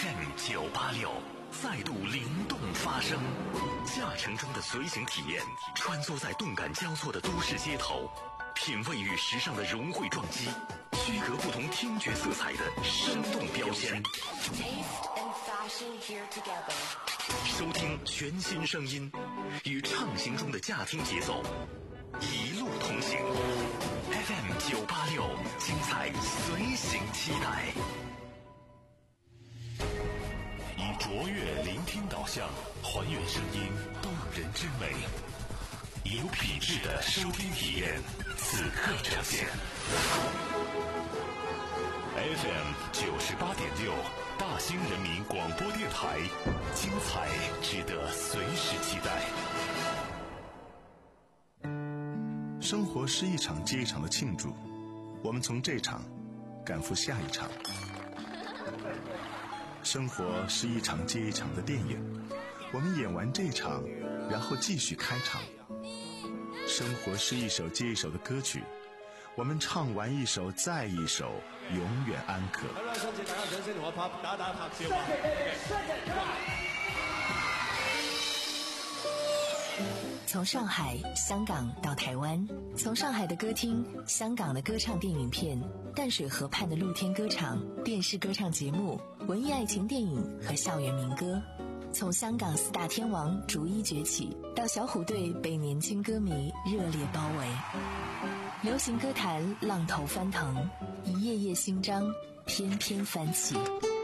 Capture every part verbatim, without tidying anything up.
F M 九八六再度灵动发声，驾乘中的随行体验，穿梭在动感交错的都市街头，品味与时尚的融汇撞击，区隔不同听觉色彩的生动标签。收听全新声音，与畅行中的驾听节奏，一路同行。F M 九八六，精彩随行期待。以卓越聆听导向，还原声音动人之美，有品质的收听体验，此刻呈现。F M 九十八点六，大兴人民广播电台，精彩值得随时期待。 生活是一场接一场的庆祝，我们从这场赶赴下一场。生活是一场接一场的电影，我们演完这场，然后继续开场。生活是一首接一首的歌曲，我们唱完一首再一首，永远安可。 从上海、香港到台湾，从上海的歌厅、香港的歌唱电影片、淡水河畔的露天歌场、电视歌唱节目、文艺爱情电影和校园民歌，从香港四大天王逐一崛起，到小虎队被年轻歌迷热烈包围，流行歌坛浪头翻腾，一页页新章翩翩翻起。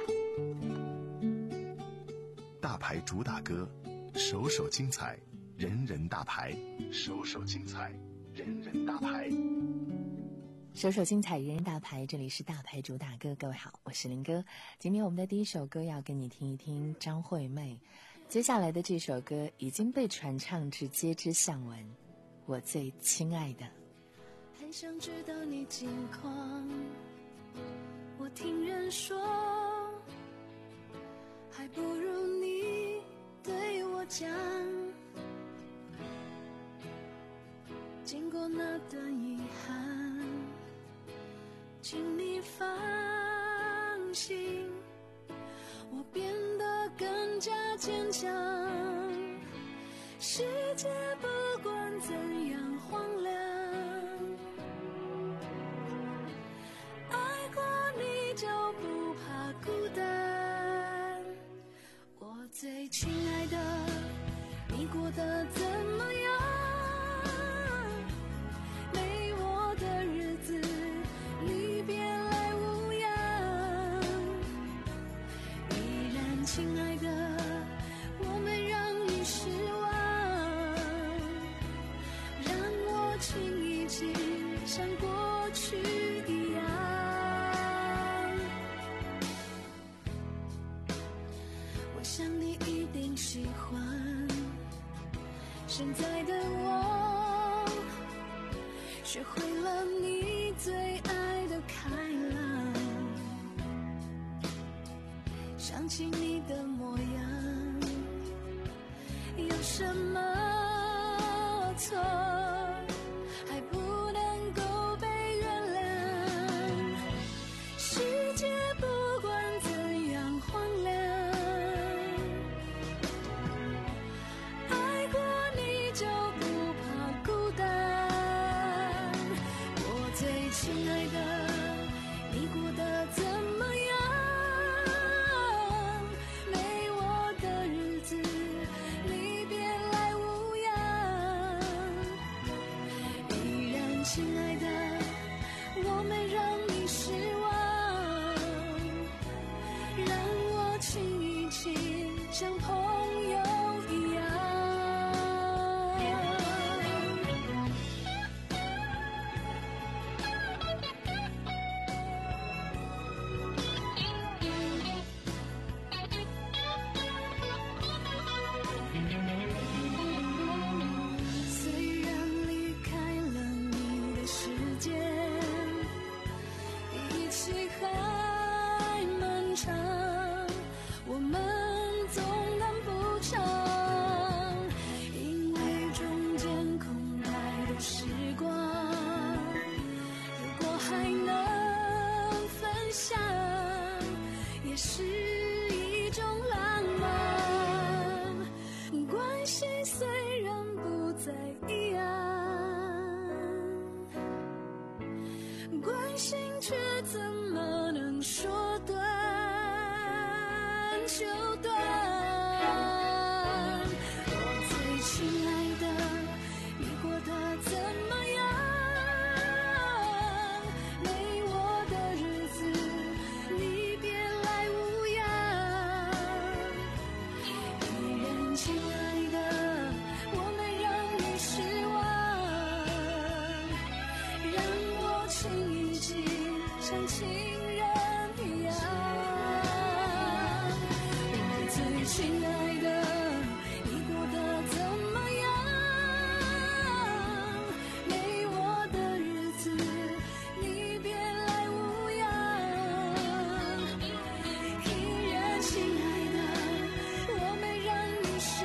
大牌主打歌，首首精彩，人人大牌，首首精彩，人人大牌， 首首精彩，人人大牌。这里是大牌主打歌，各位好，我是林哥。今天我们的第一首歌要跟你听一听张惠妹，接下来的这首歌已经被传唱至街知巷闻，我最亲爱的。 很想知道你近况，我听人说，还不如你对我讲。经过那段遗憾，请你放心，我变得更加坚强。世界不管怎样荒凉，爱过你就不怕孤单。我最亲爱的，你过得怎么样？亲爱的，我没让你失望，让我亲一亲，像过去一样。我想你一定喜欢现在的我，学会了你最爱的开朗，想起你的模样，有什么错还不能够被原谅？世界不管怎样荒凉，爱过你就不怕孤单。我最亲爱的，你过得怎么样？亲爱的，我没让你失望，让我亲一亲，像朋友一样。虽然离开了你的世界，比起还漫长，我们总谈不长，因为中间空白的时光，如果还能分享，也是一却怎么能说断就断？我最亲爱的，你过得怎么样？没我的日子，你别来无恙。依然亲爱的，我没让你失望，让我亲一亲，像亲人一样。我最亲爱的，你过得怎么样？没我的日子，你别来无恙。依然亲爱的，我没让你失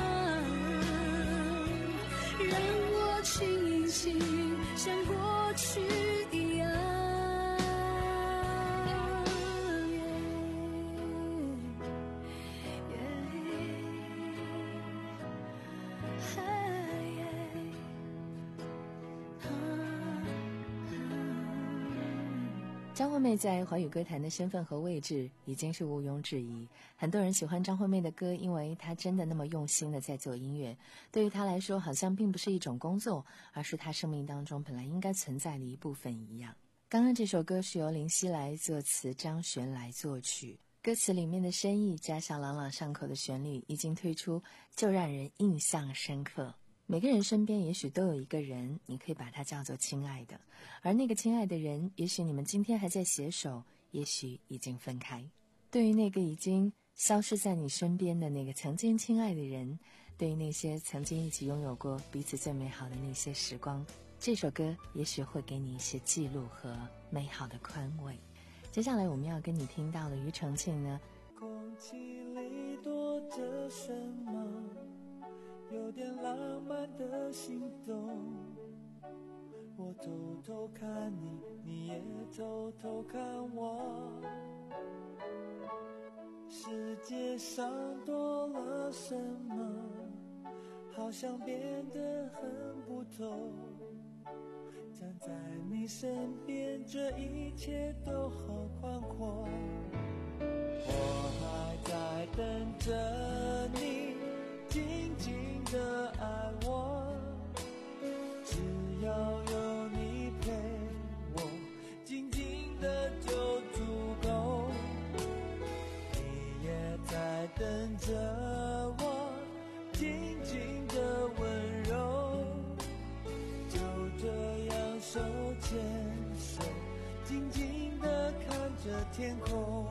望，让我亲一亲，像过去一样。 张惠妹在华语歌坛的身份和位置已经是毋庸置疑，很多人喜欢张惠妹的歌，因为她真的那么用心的在做音乐，对于她来说好像并不是一种工作，而是她生命当中本来应该存在的一部分一样。刚刚这首歌是由林夕来作词，张悬来作曲，歌词里面的深意加上朗朗上口的旋律一经推出就让人印象深刻。每个人身边也许都有一个人，你可以把他叫做亲爱的，而那个亲爱的人，也许你们今天还在携手，也许已经分开。对于那个已经消失在你身边的那个曾经亲爱的人，对于那些曾经一起拥有过彼此最美好的那些时光，这首歌也许会给你一些记录和美好的宽慰。接下来我们要跟你听到的庾澄庆呢， 空气里躲着什么，有点浪漫的心动。我偷偷看你，你也偷偷看我。世界上多了什么，好像变得很不同。站在你身边，这一切都好宽阔。我还在等着你静静的爱我，只要有你陪我，静静的就足够。你也在等着我静静的温柔，就这样手牵手，静静的看着天空。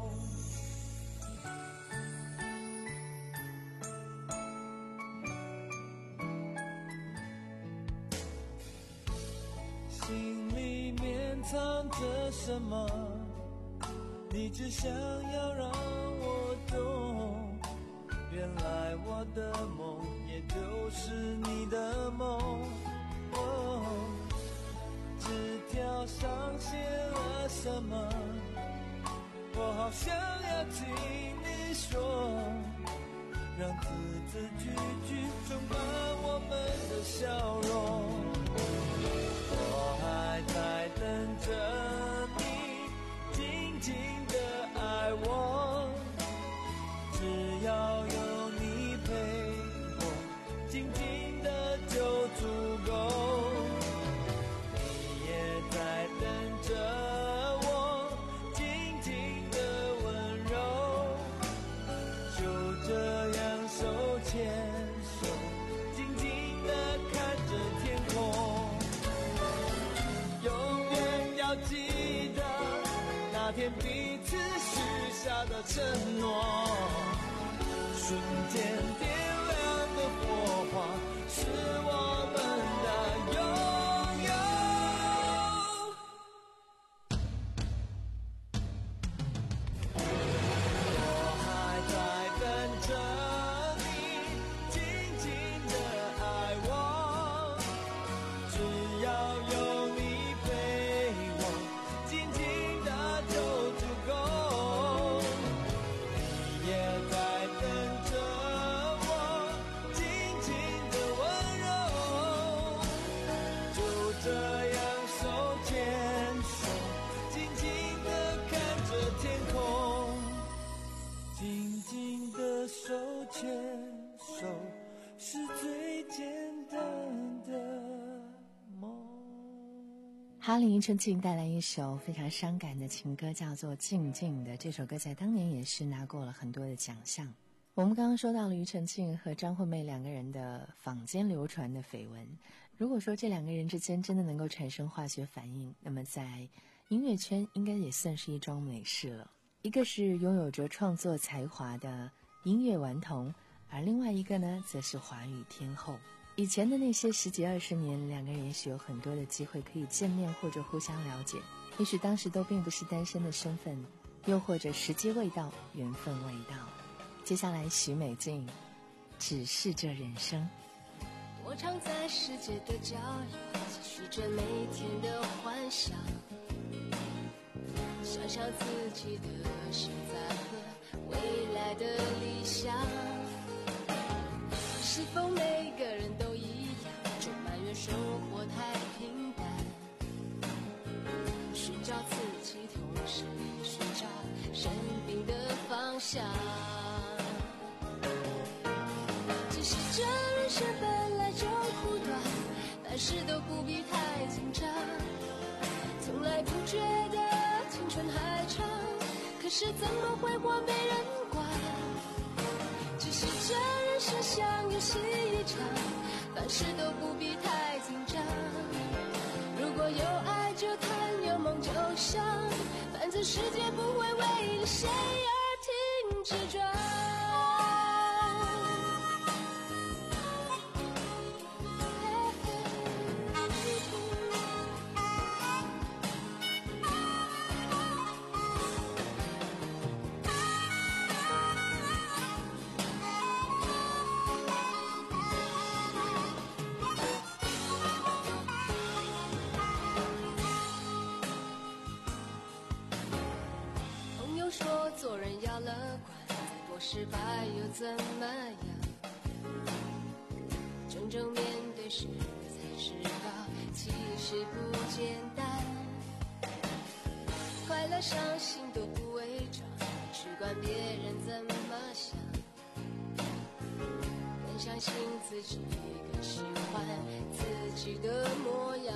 心里面藏着什么，你只想要让我懂。原来我的梦也就是你的梦。哦，纸条上写了什么，我好想要听你说，让字字句句充满我们的笑容。我还在等着你静静的爱我，只要有你陪我，静静的就足够。你也在等着我静静的温柔，就这样手牵手，静静的看着天空。永远要记得那天彼此许下的承诺，瞬间点亮的火花，是我们的拥有。我还在等着你静静的爱我，只要有你陪我，静静的就足够。你也在等着我静静的温柔， 哈林庾澄庆带来一首非常伤感的情歌，叫做《静静的》。这首歌在当年也是拿过了很多的奖项。我们刚刚说到了庾澄庆和张惠妹两个人的坊间流传的绯闻，如果说这两个人之间真的能够产生化学反应，那么在音乐圈应该也算是一桩美事了。一个是拥有着创作才华的音乐顽童，而另外一个呢则是华语天后。以前的那些十几二十年，两个人也许有很多的机会可以见面或者互相了解，也许当时都并不是单身的身份，又或者时机未到，缘分未到。接下来许美静，只是这人生。 我常在世界的角落继续着每天的幻想，想象自己的现在和未来的理想，是否每个人都一样，就埋怨生活太平淡，寻找自己同时寻找生命的方向。只是这人生本来就苦短，凡事都不必太紧张，从来不觉得青春还长，可是怎么会活没人管。只是这人生像游戏一场，凡事都不必太紧张，如果有爱就谈，有梦就想，反正世界不会为了谁而停止转。说做人要乐观，再多失败又怎么样，真正面对时才知道其实不简单，快乐伤心都不伪装，只管别人怎么想，更相信自己，更喜欢自己的模样。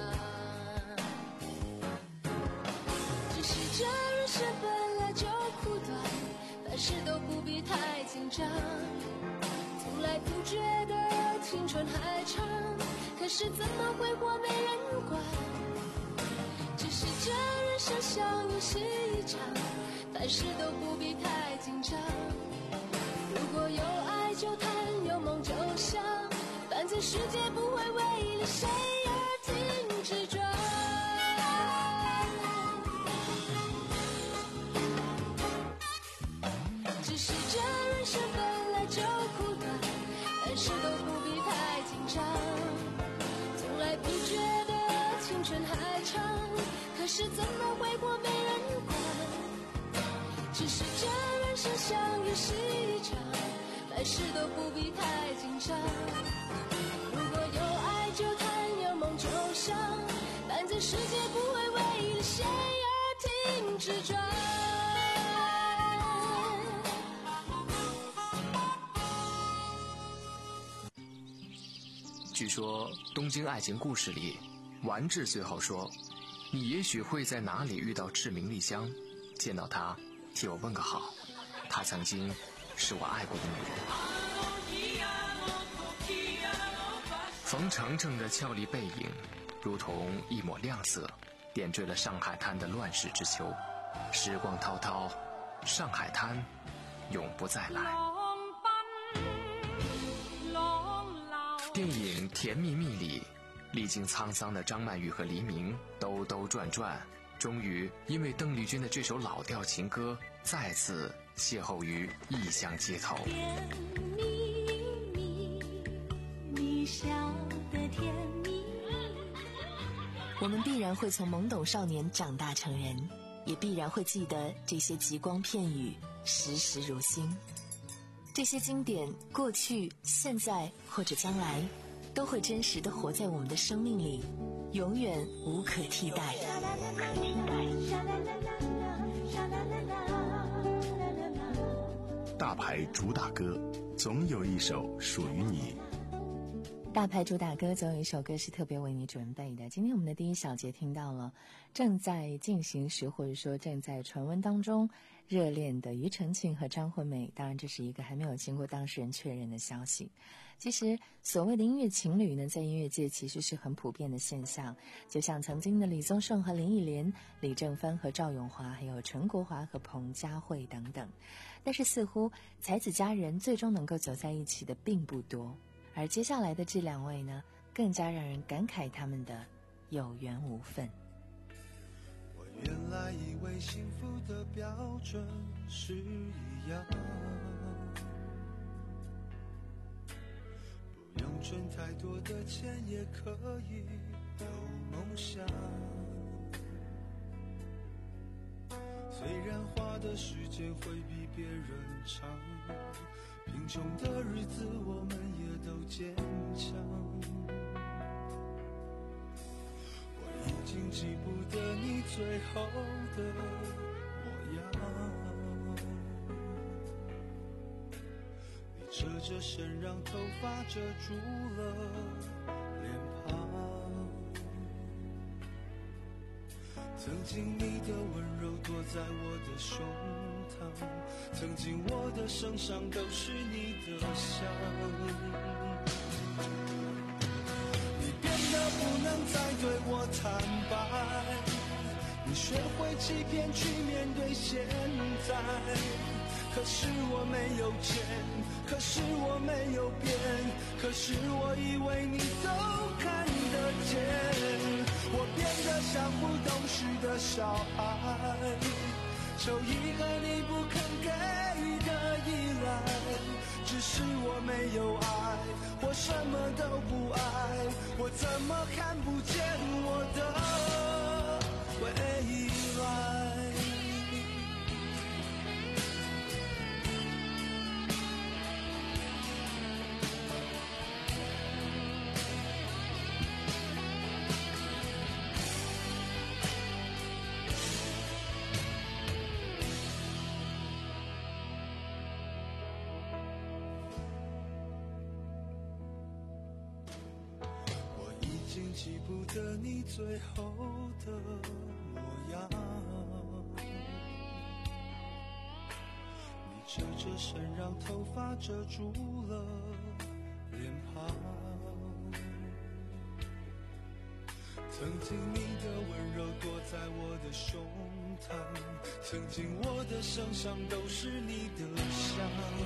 只是这人生本来就苦短，凡事都不必太紧张，从来不觉得青春还长，可是怎么会活没人管。只是这人生像游戏一场，凡事都不必太紧张，如果有爱就谈，有梦就想，反正世界不会为了谁而停止转。只是这人生本来就苦短，凡事都不必太紧张，从来不觉得青春还长，可是怎么会活没人管。只是这人生像游戏一场，凡事都不必太紧张，如果有爱就谈，有梦就想，反正世界不会为了谁而停止转。 据说《东京爱情故事》里，丸治最后说：“你也许会在哪里遇到志明丽香，见到她，替我问个好。她曾经是我爱过的女人。”冯程程的俏丽背影，如同一抹亮色，点缀了上海滩的乱世之秋。时光滔滔，上海滩永不再来。电影《甜蜜蜜》里，历经沧桑的张曼玉和黎明兜兜转转，终于因为邓丽君的这首老调情歌，再次邂逅于异乡街头。 甜蜜蜜，你笑得甜蜜。 我们必然会从懵懂少年长大成人，也必然会记得这些极光片语，时时如新。这些经典，过去、现在或者将来，都会真实地活在我们的生命里，永远无可替代。 大牌主打歌，总有一首属于你。 大牌主打歌总有一首歌是特别为你准备的。今天我们的第一小节听到了正在进行时或者说正在传闻当中热恋的庾澄庆和张惠妹，当然这是一个还没有经过当事人确认的消息。其实所谓的音乐情侣呢，在音乐界其实是很普遍的现象，就像曾经的李宗盛和林忆莲、李正帆和赵咏华，还有陈国华和彭佳慧等等。但是似乎才子佳人最终能够走在一起的并不多。而接下来的这两位呢，更加让人感慨他们的有缘无分。 我原来以为幸福的标准是一样，不用赚太多的钱也可以有梦想，虽然花的时间会比别人长，贫穷的日子我们也都坚强，我已经记不得你最后的模样，你侧着身让头发遮住了脸庞，曾经你的温柔躲在我的胸膛，曾经我的身上都是你的香，你变得不能再对我坦白，你学会欺骗去面对现在，可是我没有钱，可是我没有变，可是我以为你都看得见，我变得像不懂事的小孩，求一个你不肯给的依赖，只是我没有爱，我什么都不爱，我怎么看不见我的未来。记不得你最后的模样，你侧着身让头发遮住了脸庞，曾经你的温柔躲在我的胸膛，曾经我的身上都是你的香，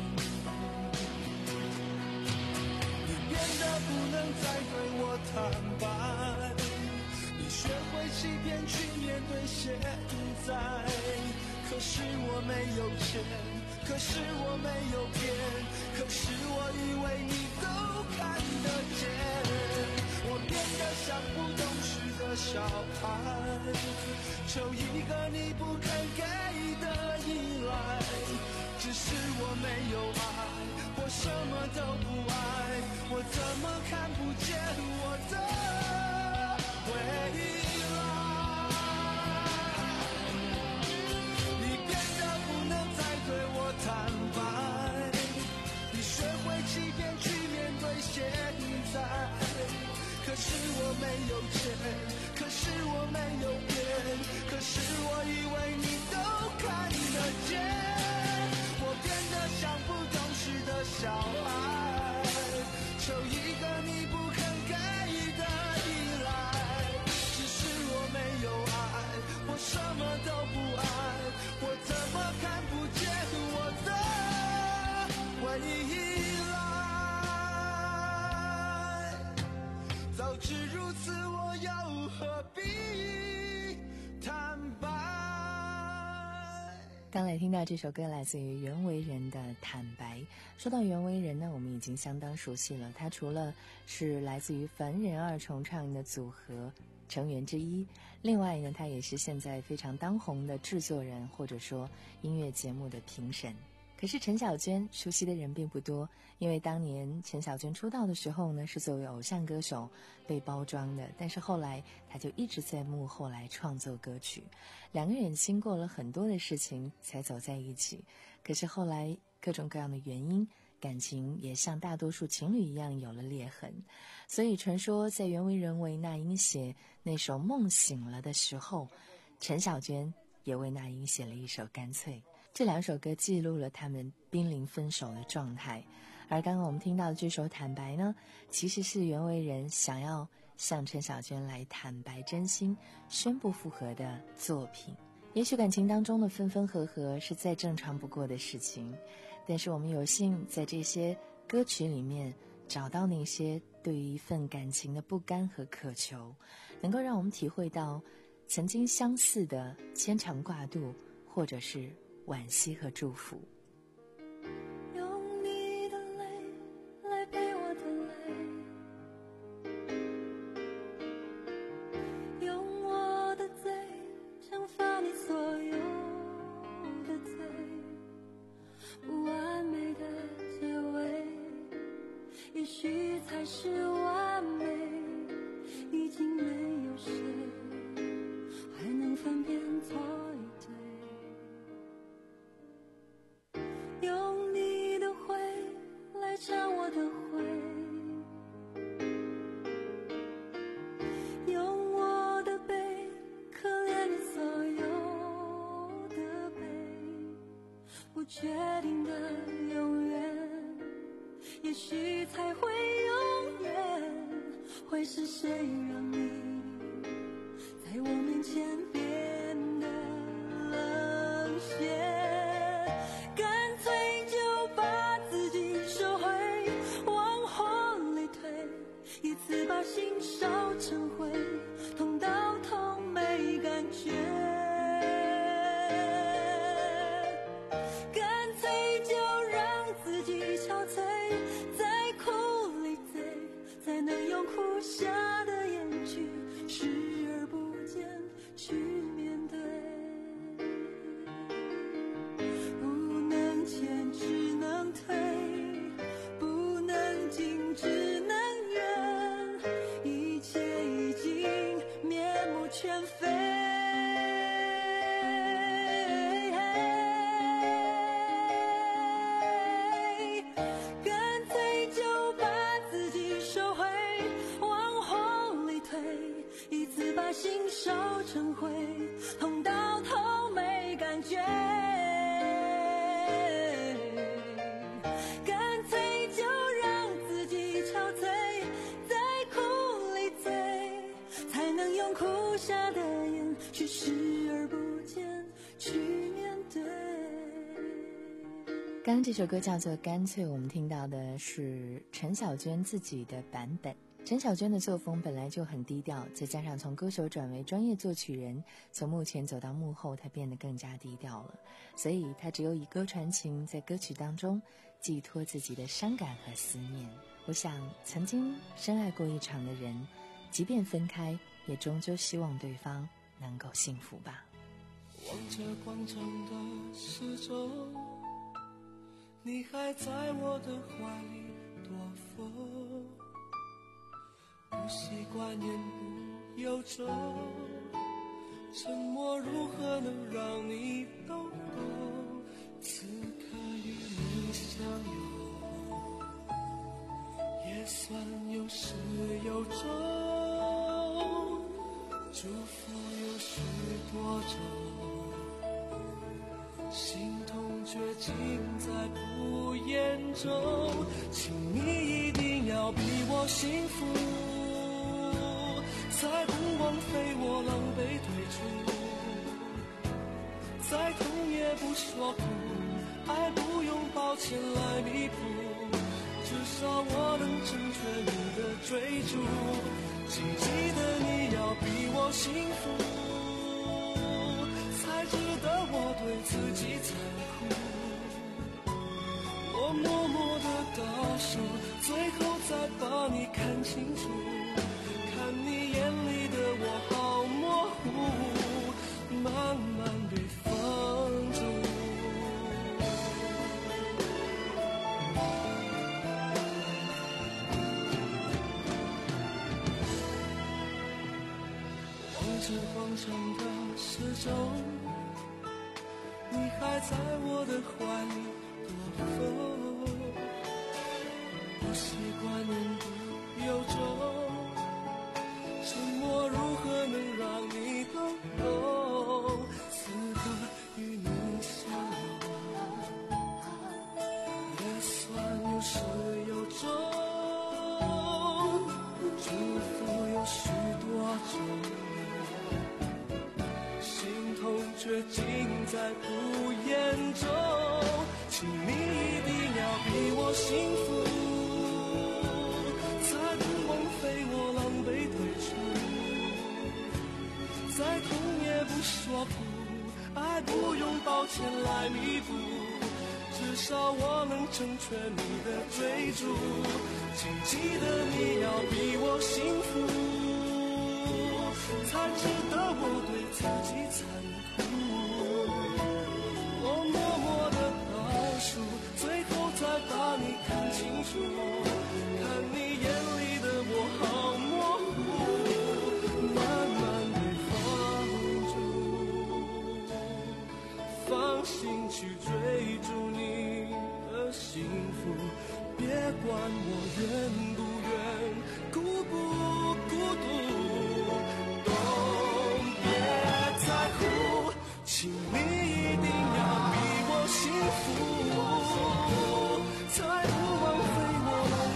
变得不能再对我坦白，你学会欺骗去面对现在，可是我没有钱，可是我没有变，可是我以为你都看得见，我变得像不懂事的小孩，求一个你不肯给的依赖，只是我没有爱，我什么都不爱，我怎么看不见我的未来，你变得不能再对我坦白，你学会欺骗去面对现在，可是我没有钱，可是我没有变，可是我以为你都看得见，我变得像不懂事的小孩，求一个你不肯给的依赖，只是我没有爱，我什么都不爱，我怎么看不见我的未来，早知如此我又何必坦白。 刚才听到这首歌来自于袁惟仁的《坦白》。说到袁惟仁呢，我们已经相当熟悉了，他除了是来自于凡人二重唱的组合成员之一，另外呢，他也是现在非常当红的制作人，或者说音乐节目的评审。可是陈小娟熟悉的人并不多，因为当年陈小娟出道的时候呢，是作为偶像歌手被包装的，但是后来她就一直在幕后来创作歌曲，两个人经过了很多的事情才走在一起，可是后来各种各样的原因感情也像大多数情侣一样有了裂痕。所以传说在袁惟仁为那英写那首《梦醒了》的时候，陈小娟也为那英写了一首《干脆》。这两首歌记录了他们濒临分手的状态。而刚刚我们听到的这首《坦白》呢，其实是袁惟仁想要向陈小娟来坦白真心，宣布复合的作品。也许感情当中的分分合合是再正常不过的事情，但是我们有幸在这些歌曲里面找到那些对于一份感情的不甘和渴求，能够让我们体会到曾经相似的牵肠挂肚，或者是惋惜和祝福。 用你的泪来陪我的泪，用我的嘴惩罚你所有的罪，不完美的结尾也许才是完美，已经没有谁还能分辨错与对，用你的灰来尝我的灰，用我的悲可怜你所有的悲，不确定的永远也许才会永远，会是谁让你在我面前变得冷血，干脆就把自己收回，往火里推，一次把心烧成灰，痛到痛没感觉，干脆就让自己憔悴，在哭里醉，才能用哭下的眼去视而不见，去面对，不能前只能退，不能进只能远，一切已经面目全非，干脆就把自己收回，往火里推，一次把心烧成灰，痛到头没感觉，干脆就让自己憔悴，在哭里醉，才能用哭下的眼去视而不见，去面对。 刚刚这首歌叫做《干脆》，我们听到的是陈小娟自己的版本。陈小娟的作风本来就很低调，再加上从歌手转为专业作曲人，从幕前走到幕后，她变得更加低调了。所以她只有以歌传情，在歌曲当中寄托自己的伤感和思念。我想曾经深爱过一场的人，即便分开，也终究希望对方能够幸福吧。 望着广场的时钟，你还在我的怀里躲风，不习惯言不由衷，沉默如何能让你懂懂？此刻与你相拥，也算有始有终，祝福有许多种，心痛却尽在不言中，请你一定要比我幸福，再不枉费我狼狈退出，再痛也不说苦，爱不用抱歉来弥补，至少我能成全你的追逐，请记得你要比我幸福，才值得我对自己残酷，我默默地倒数，最后再把你看清楚，看你眼里的我好模糊，慢慢被放逐。望着广场的时钟，你还在我的怀里躲风， 尽在不言中，请你一定要比我幸福，才不枉费我狼狈退出，再痛也不说不，爱不用抱歉来弥补，至少我能成全你的追逐，请记得你要比我幸福，才值得我对自己残酷。我默默的倒数，最后才把你看清楚，看你眼里的我好模糊，慢慢被放逐，放心去追逐你的幸福，别管我远不远，孤不孤独，都别在乎，请你一定要比我幸福，才不枉费我狼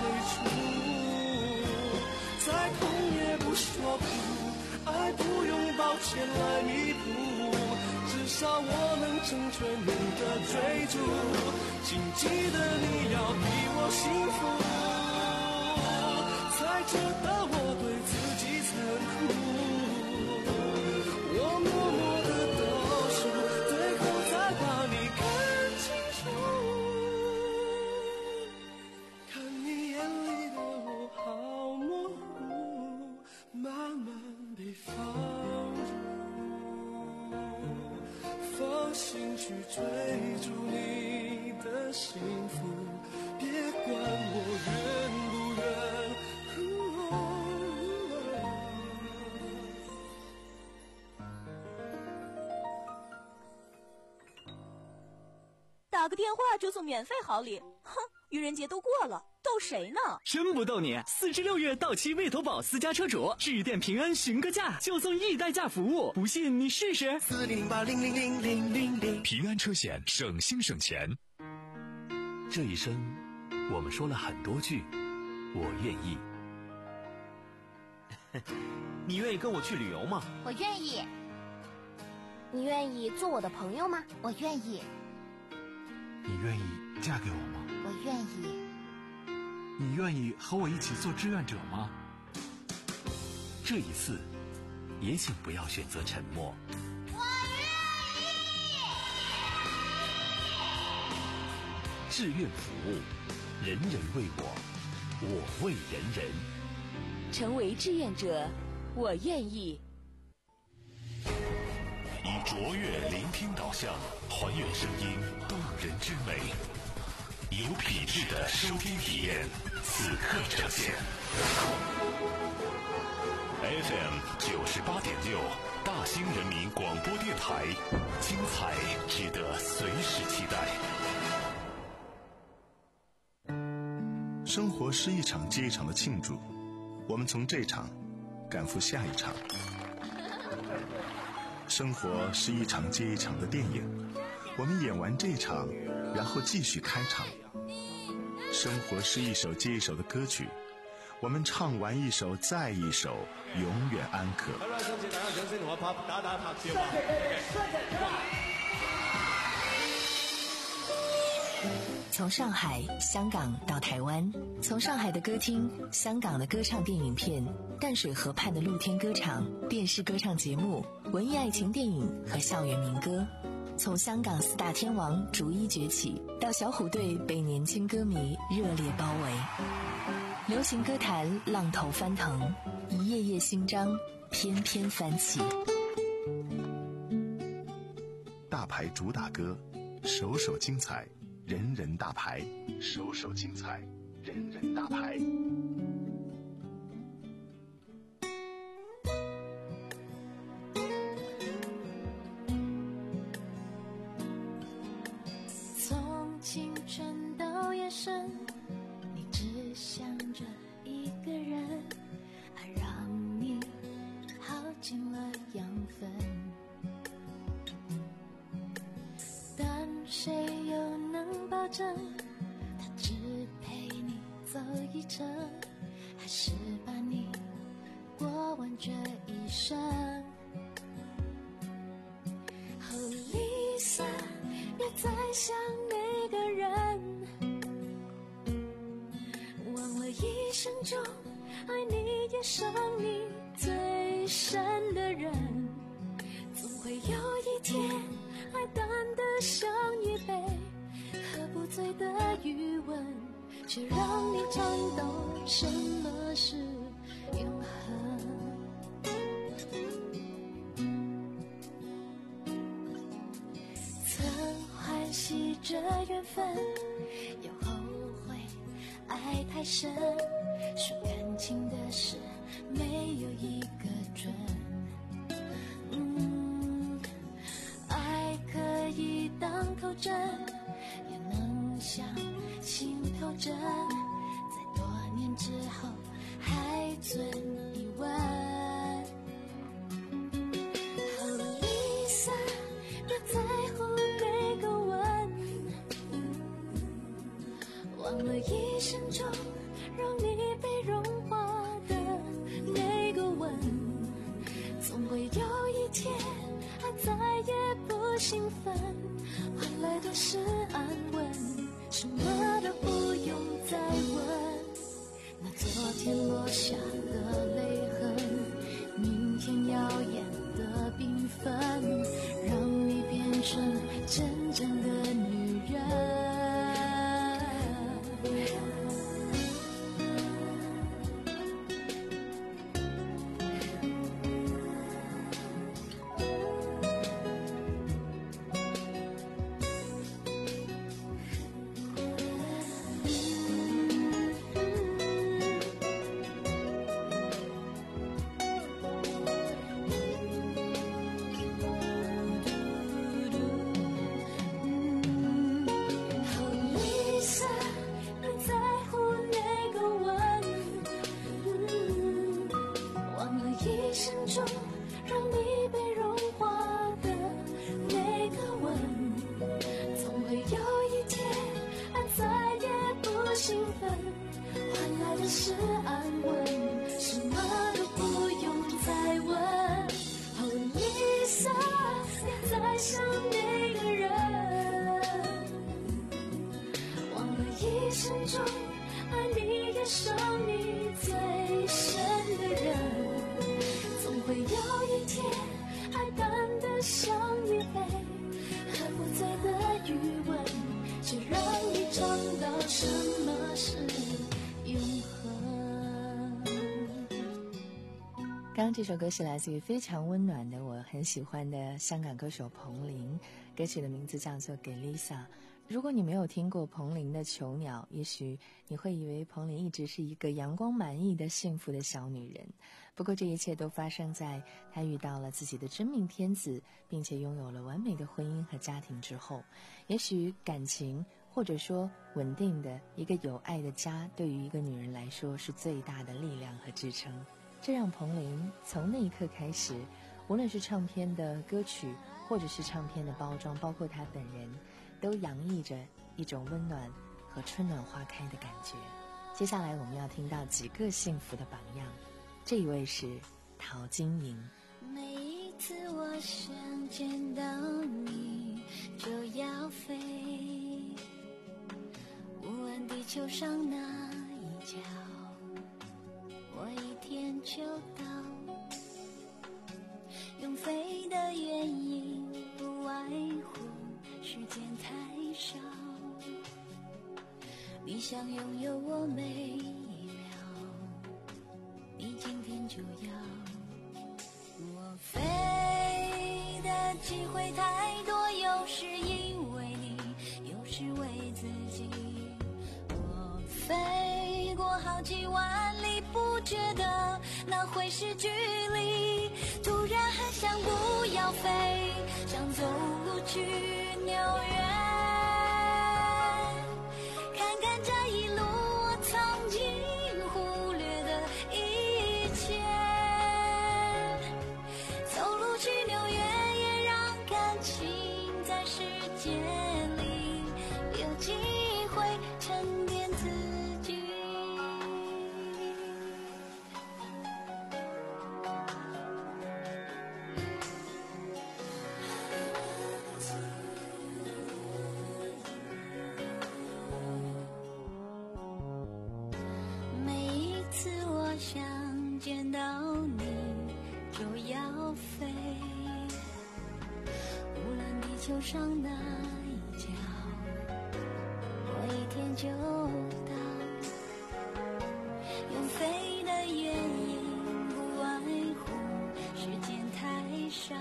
狈退出，再痛也不说不，爱不用抱歉来弥补，至少我能成全你的追逐，请记得你要比我幸福，才值得我对自己残酷，我默默的倒数，最后才把你看清楚，看你眼里的我好模糊，慢慢被放逐，放心去追逐你的幸福，别管我远不远。 打个电话就送免费好礼，哼！愚人节都过了，逗谁呢？ 真不逗你！四至六月到期未投保私家车主，致电平安询个价，就送易代驾服务，不信你试试。 四零零八零零零零零零， 平安车险，省心省钱。这一生，我们说了很多句“我愿意”。 你愿意跟我去旅游吗？ 我愿意。你愿意做我的朋友吗？我愿意。 你愿意嫁给我吗？ 我愿意。 你愿意和我一起做志愿者吗？ 这一次，也请不要选择沉默。 我愿意。 志愿服务，人人为我，我为人人。 成为志愿者，我愿意。 以卓越聆听导向，还原声音动人之美，有品质的收听体验，此刻呈现。F M 九十八点六，大兴人民广播电台，精彩值得随时期待。 生活是一场接一场的庆祝，我们从这场赶赴下一场。生活是一场接一场的电影，我们演完这场，然后继续开场。生活是一首接一首的歌曲，我们唱完一首再一首，永远安可。 从上海、香港到台湾，从上海的歌厅、香港的歌唱电影片、淡水河畔的露天歌场、电视歌唱节目、文艺爱情电影和校园民歌，从香港四大天王逐一崛起，到小虎队被年轻歌迷热烈包围，流行歌坛浪头翻腾，一页页新章翩翩翻起。 大牌主打歌，首首精彩，人人大牌，首首精彩，人人大牌。 从青春到夜深，你只想着一个人，爱让你耗尽了养分，但谁又能保证他只陪你走一程，还是把你过完这一生？ 想那个人，忘了一生中爱你也伤你最深的人，总会有一天爱淡得像一杯喝不醉的余温，却让你尝到什么是永恒。曾欢喜这缘分，又后悔爱太深，说感情的事没有一个准。嗯，爱可以当头针，也能像心头针，在多年之后还存疑问。和离散，别在乎那个吻，忘了一生中让你被融化的那个吻，总会有一天爱再也不兴奋，换来的是安稳，什么都不用再问。那昨天落下的泪痕，明天耀眼的缤纷，让你变成真正的女人。 刚刚这首歌是来自于非常温暖的我很喜欢的香港歌手彭羚，歌曲的名字叫做《给 Lisa》。如果你没有听过彭羚的《囚鸟》，也许你会以为彭羚一直是一个阳光满意的幸福的小女人。不过这一切都发生在她遇到了自己的真命天子，并且拥有了完美的婚姻和家庭之后。也许感情或者说稳定的一个有爱的家，对于一个女人来说是最大的力量和支撑。这让彭羚从那一刻开始，无论是唱片的歌曲或者是唱片的包装，包括她本人，都洋溢着一种温暖和春暖花开的感觉。接下来我们要听到几个幸福的榜样，这一位是陶晶莹。 每一次我想见到你就要飞，无论地球上哪一角我一天就到，用飞的原因不外乎时间太少，你想拥有我没了，你今天就要。我飞的机会太多，有时因为你，有时为自己，我飞过好几万里，不觉得那会是距离，突然很想不要飞，想走路去纽约，看看这一路我曾经忽略的一切，走路去纽约也让感情在时间里有机会沉淀自己。 球上那一角，我一天就到。用飞的眼影，不外乎时间太少。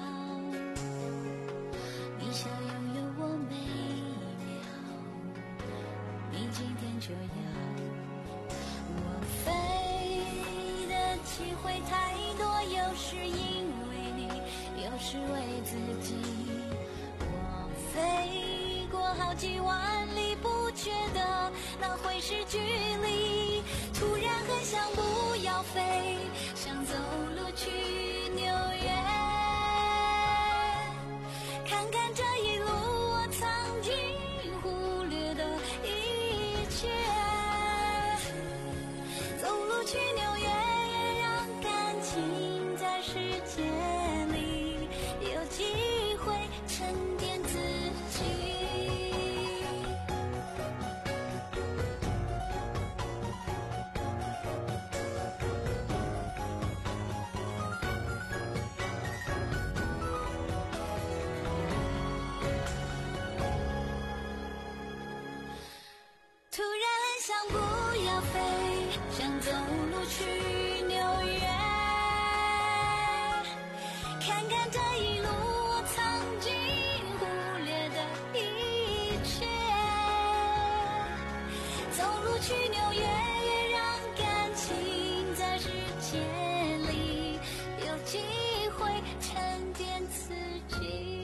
你想拥有我每一秒，你今天就要。我飞的机会太多，有时因为你，有时为自己。我飞过好几万里，不觉得那会是距离。突然很想不要飞，想走路去纽约，看看这一路我曾经忽略的一切。走路去纽约，让感情在时间里有机会沉淀自己。突然很想不要飞，想走路去纽约，看看这一路我曾经忽略的一切。走路去纽约，让感情在时间里有机会沉淀自己。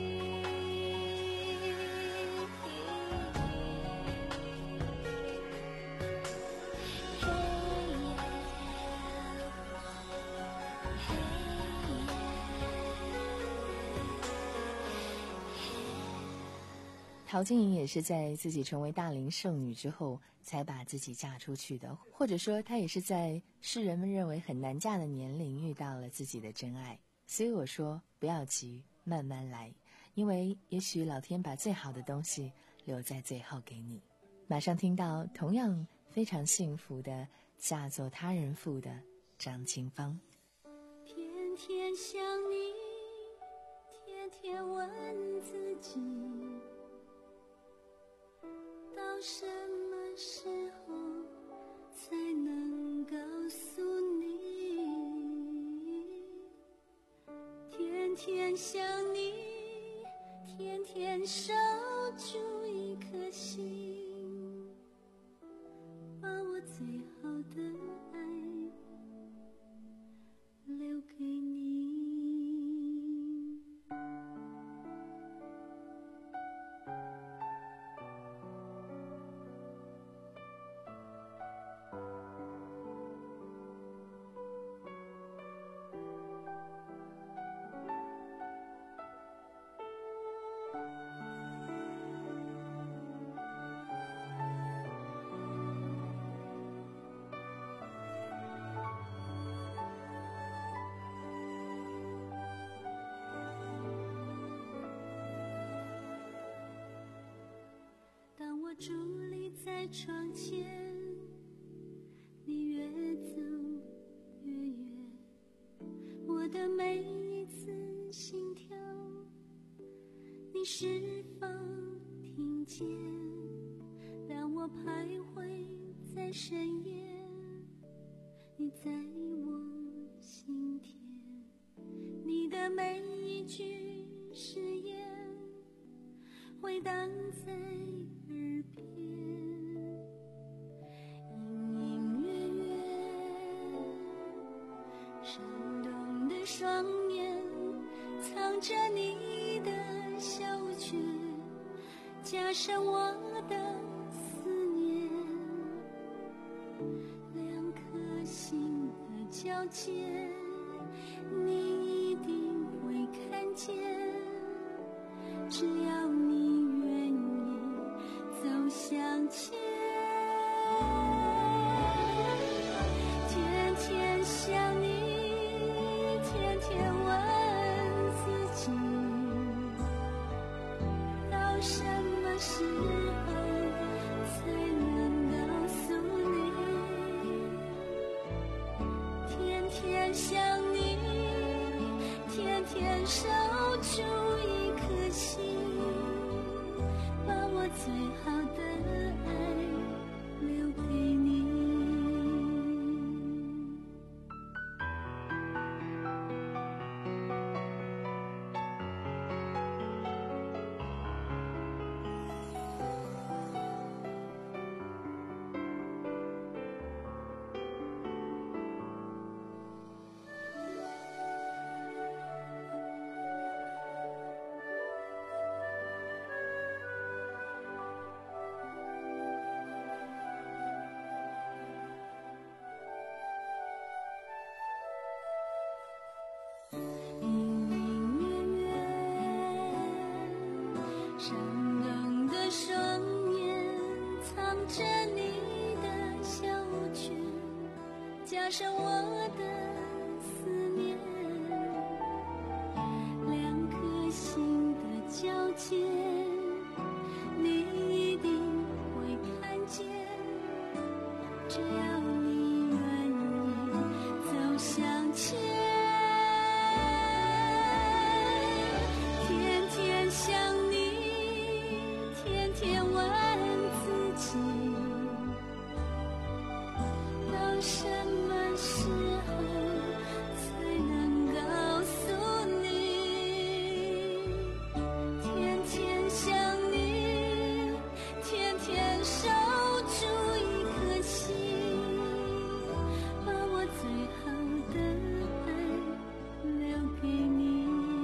陶晶莹也是在自己成为大龄剩女之后才把自己嫁出去的，或者说她也是在世人们认为很难嫁的年龄遇到了自己的真爱。所以我说不要急，慢慢来，因为也许老天把最好的东西留在最后给你。马上听到同样非常幸福的嫁作他人妇的张清芳。 天天想你，天天问自己，到什么时候才能告诉你？天天想你，天天守住一颗心，把我最好的爱留给你。伫立在窗前，你越走越远，我的每一次心跳，你是否听见？当我徘徊在深夜，你在我心田，你的每一句誓言回荡在耳边，隐隐约约，闪动的双眼藏着你的小诀，加上我的思念，两颗心的交界，你一定会看见，只要你愿意走向前。天天想你，天天问自己，到什么时候才能告诉你？天天想加上我的思念，两颗心的交界，你一定会看见，只要你愿意走向前。天天想你，天天问自己，到什么时候才能告诉你？天天想你，天天守住一颗心，把我最好的爱留给你。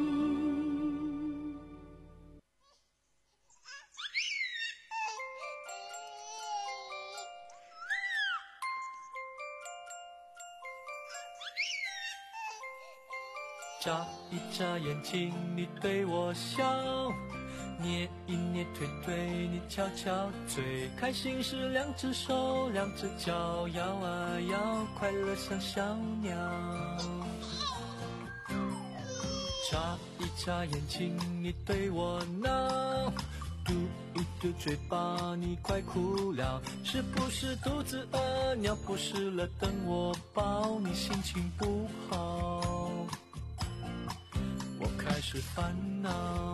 眨一眨眼睛，你对我笑，捏一捏腿腿，你翘翘嘴，开心时两只手两只脚摇啊摇，快乐像小鸟。眨一眨眼睛，你对我闹，嘟一嘟嘴巴，你快哭了，是不是肚子饿，尿不湿了，等我抱，你心情不好，我开始烦恼。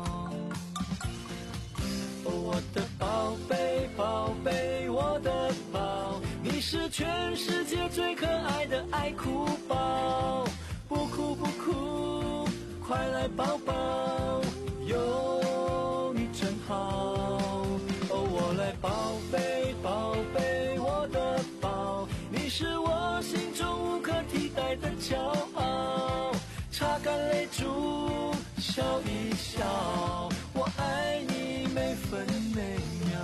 哦，我的宝贝宝贝，我的宝，你是全世界最可爱的爱哭宝，不哭不哭，快来抱抱，有你真好。哦，我来宝贝宝贝，我的宝，你是我心中无可替代的骄傲，擦干泪珠，笑一笑，我爱你每分每秒。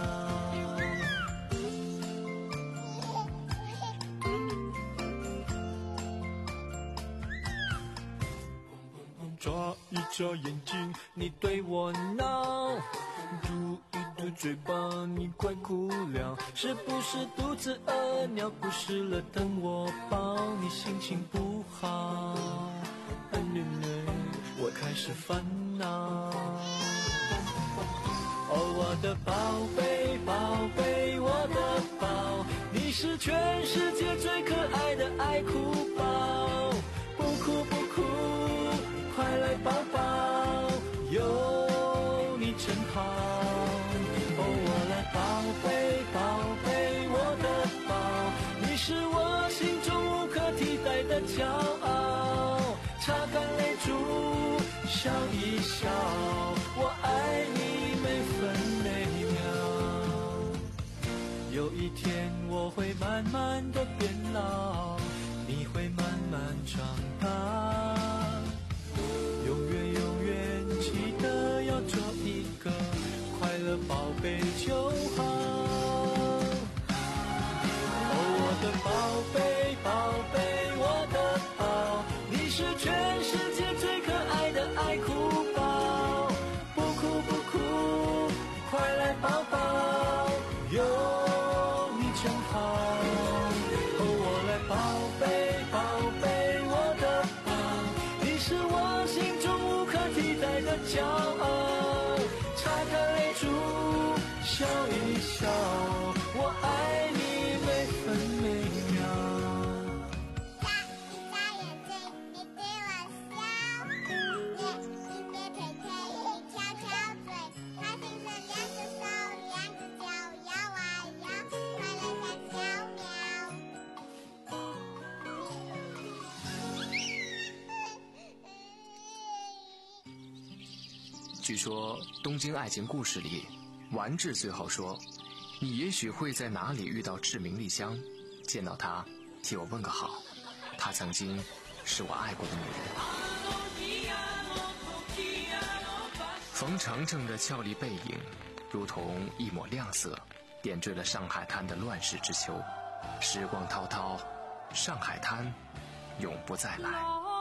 眨一眨眼睛，你对我闹，嘟一嘟嘴巴，你快哭了，是不是肚子饿，尿不湿了，等我抱，你心情不好，我开始烦恼。哦，我的宝贝宝贝，我的宝，你是全世界最可爱的爱哭宝，不哭不哭，快来抱抱，有你真好。哦，我来宝贝宝贝，我的宝，你是我心中无可替代的骄傲，擦干泪珠，笑一笑，我爱你每分每秒。有一天我会慢慢的变老，你会慢慢长大，永远永远记得要做一个快乐宝贝就好。哦，我的宝贝宝贝，我的宝，你是全世界最可爱的爱哭宝，不哭不哭，快来抱抱，有你真好。哦，我来宝贝宝贝，我的宝，你是我心中无可替代的骄傲，擦干泪珠，笑一笑，我爱你每分每秒。 据说《东京爱情故事》里，丸治最后说：“你也许会在哪里遇到志明丽香，见到她，替我问个好。她曾经是我爱过的女人。”冯程程的俏丽背影，如同一抹亮色，点缀了上海滩的乱世之秋。时光滔滔，上海滩永不再来。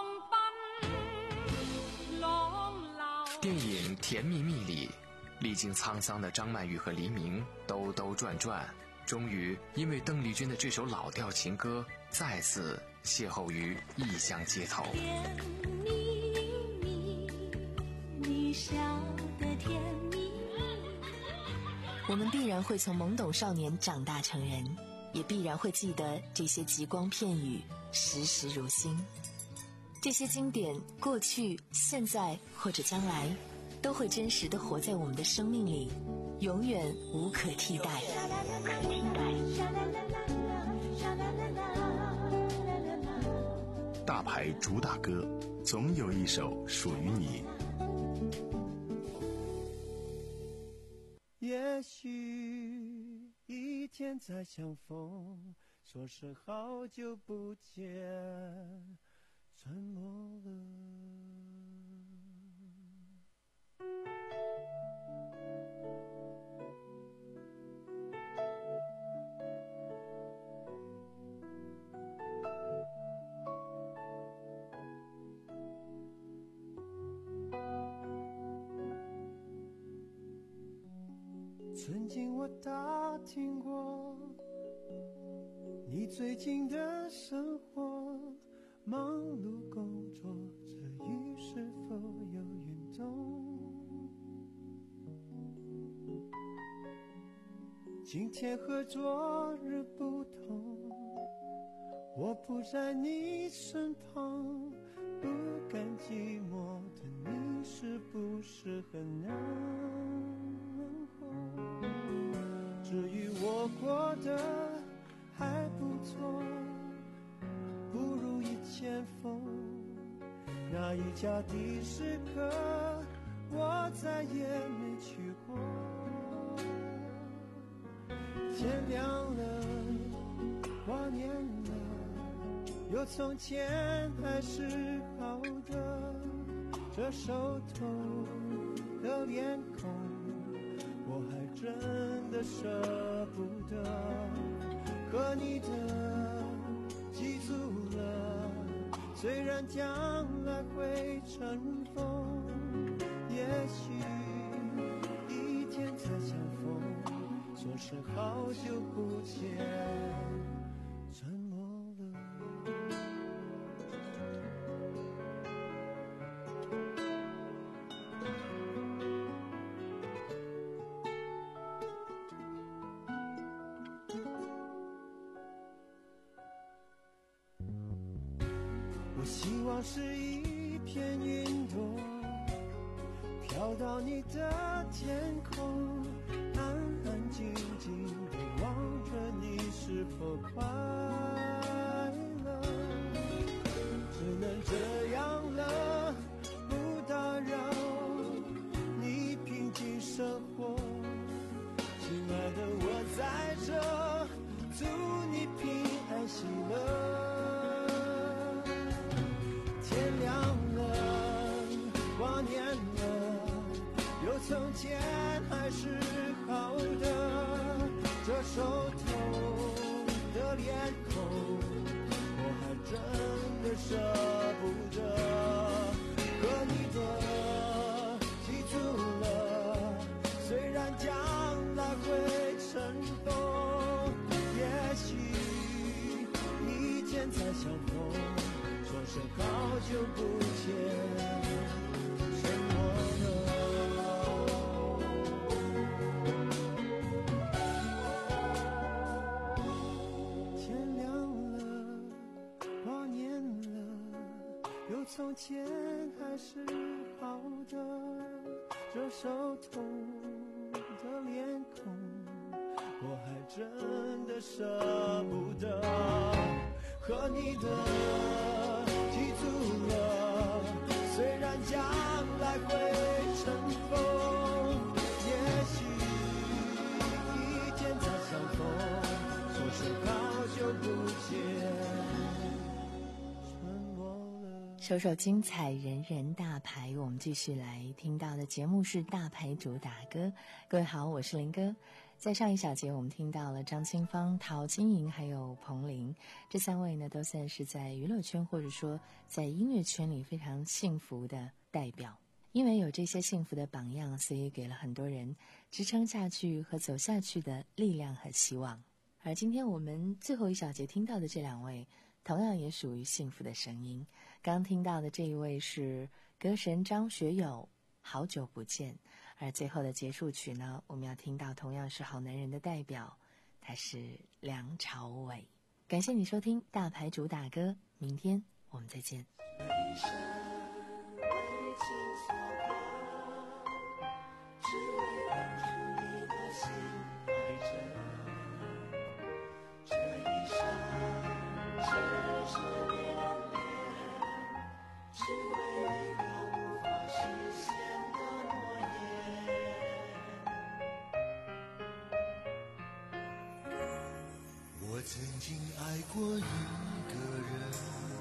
电影《甜蜜蜜》里，历经沧桑的张曼玉和黎明兜兜转转，终于因为邓丽君的这首老调情歌再次邂逅于异乡街头。 甜蜜蜜，你笑得甜蜜蜜。 我们必然会从懵懂少年长大成人，也必然会记得这些极光片语，时时如新。这些经典，过去、现在或者将来，都会真实地活在我们的生命里，永远无可替代。 大牌主打歌，总有一首属于你。 也许一天再相逢，说声好久不见，沉默了。曾经我打听过你最近的生活，忙碌工作之余是否有运动？今天和昨日不同，我不在你身旁，不甘寂寞的你是不是很难过？至于我过得还不错，不如意千逢，那一家的士客我再也没去过。天亮了，挂念了，有从前还是好的，这熟透的脸孔我还真的舍不得，可你的记住了，虽然将来会尘封，也许一天再相逢，说声好久不见，沉默了。我希望是一片云朵，飘到你的天空，安安静静地望着你是否快乐，只能这样了，不打扰你平静生活。亲爱的，我在这，祝你平安喜乐。天亮了，挂念了，有从前还是好的，这熟透的脸孔我还真的舍不得，可你的记住了，虽然将来会尘封，也许一天再相逢，说声好久不见，沉默了。天亮了，挂念了，有从前还是好的，这熟透的脸孔我还真的舍不得，和你的记住了，虽然将来会尘封，也许一天再相逢，说声好久不见。 首首精彩，人人大牌。我们继续来听到的节目是大牌主打歌。各位好，我是林哥。在上一小节我们听到了张清芳、陶晶莹还有彭羚，这三位呢都算是在娱乐圈或者说在音乐圈里非常幸福的代表。因为有这些幸福的榜样，所以给了很多人支撑下去和走下去的力量和希望。而今天我们最后一小节听到的这两位同样也属于幸福的声音。刚听到的这一位是歌神张学友，好久不见。而最后的结束曲呢，我们要听到同样是好男人的代表，他是梁朝伟。感谢你收听大牌主打歌，明天我们再见。 我曾经爱过一个人，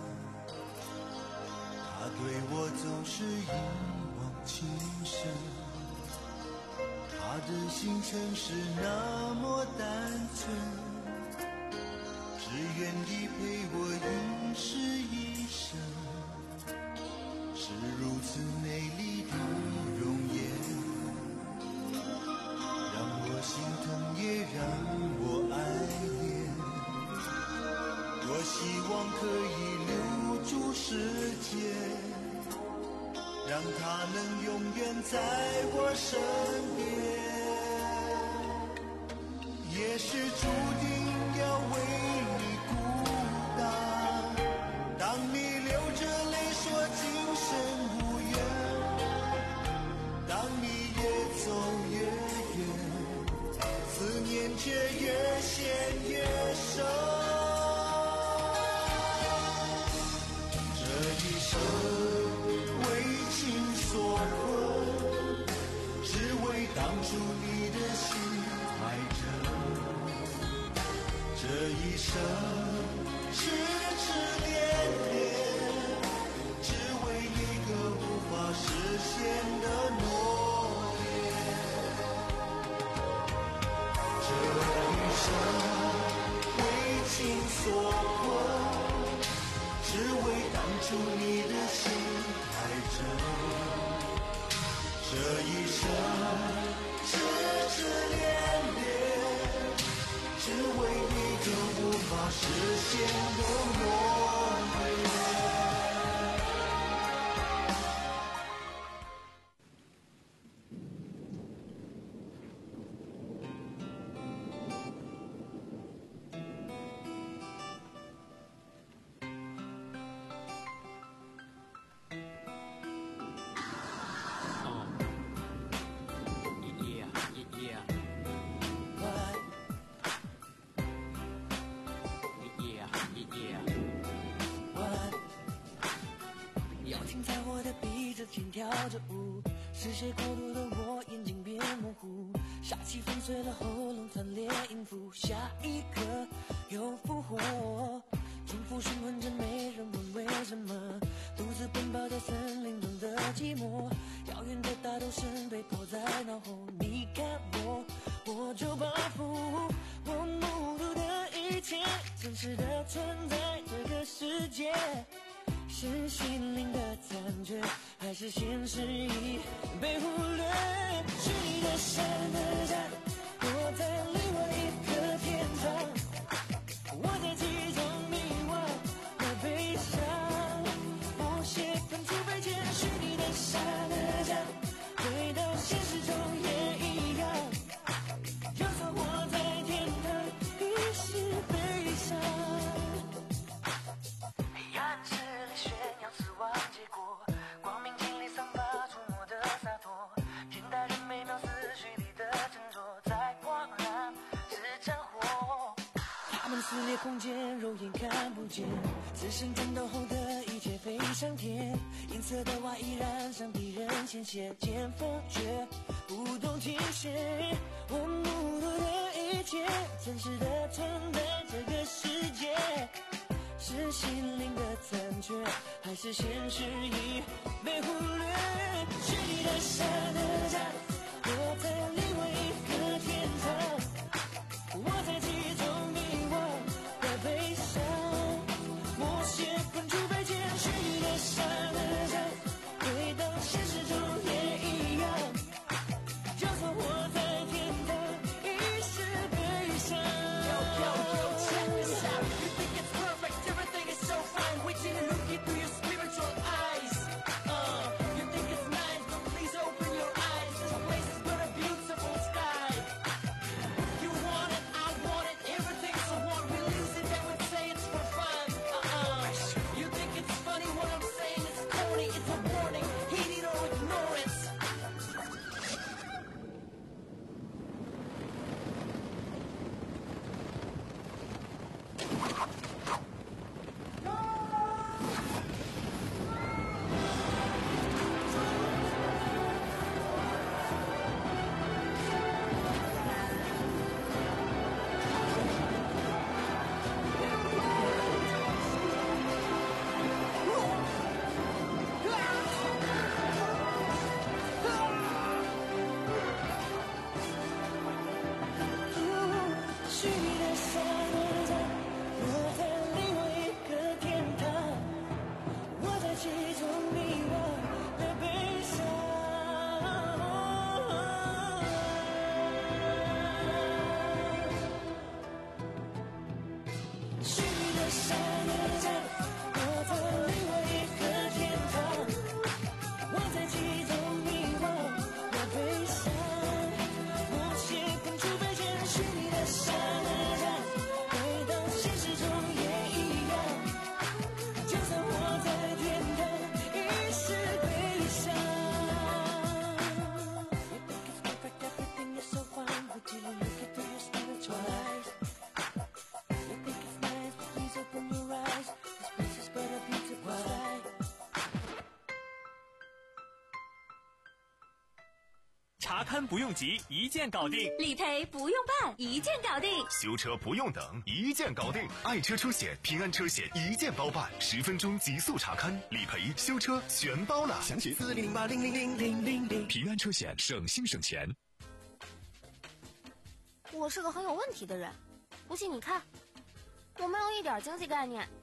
他对我总是一往情深，他的心曾是那么单纯，只愿意陪我一世一生，是如此美丽的容颜，让我心疼也让我爱恋。我希望可以留住时间，让它能永远在我身边。也许注定要为你孤单，当你流着泪说今生无缘，当你越走越远，思念却越陷越深。这一生为情所困，只为当初你的心太真。这一生痴痴恋恋，只为一个无法实现的诺言。这一生为情所困，只为当初你的心太真。这一生痴痴恋恋，只为一个无法实现的诺言。跳着舞，是谁过度的我眼睛变模糊，杀气粉碎了喉咙，惨烈音符，下一刻又复活，重复循环着没人问为什么，独自奔跑在森林中的寂寞，遥远的大都市被抛在脑后，你看我我就报复，我目睹的一切真实的存在这个世界，是心灵的残缺，还是现实已被忽略？是你的山的家，我在另外一个天堂，我在其中迷惘和悲伤，我写喷出悲切。是你的山的家，回到现实中也一样，就算我在天堂，已是悲伤。黑暗势力宣扬死亡结果，光明尽力散发出我的洒脱，天大人每秒思绪里的沉着，在恍然是战火，他们撕裂空间，肉眼看不见，自身战斗后的一切飞上天，银色的外衣染上敌人鲜血，剑锋却不懂停歇，我目睹的一切真实的存在这个世界，是心灵的残缺，还是现实已被忽略？是你的山的家，我在另外一个天堂，我在其中迷惘和悲伤，默写喷出悲切。是你的山的家，回到现实中也一样，就算我在天堂，已是悲伤。Yo, yo, yo, check this out. You think it's perfect, everything is 虚拟的沙漠站，我在另外一个天堂，我在其中迷惘的悲伤。虚拟的沙漠站，我在另外一个天堂，我在其中迷惘的悲伤。某些根除非见虚拟的沙漠站，回到现实中也一样。就算我在天堂，已是悲伤。You think it's perfect, everything is so fine, but till you look into your spiritual eyes. You think it's nice, but please open your eyes. This place is but a beautiful sight. 查勘不用急，一键搞定； 理赔不用办，一键搞定； 修车不用等，一键搞定。爱车出险，平安车险一键包办，十分钟极速查勘、理赔、修车全包了。详询四零零八零零零零零零。平安车险，省心省钱。 我是个很有问题的人，不信你看，我没有一点经济概念，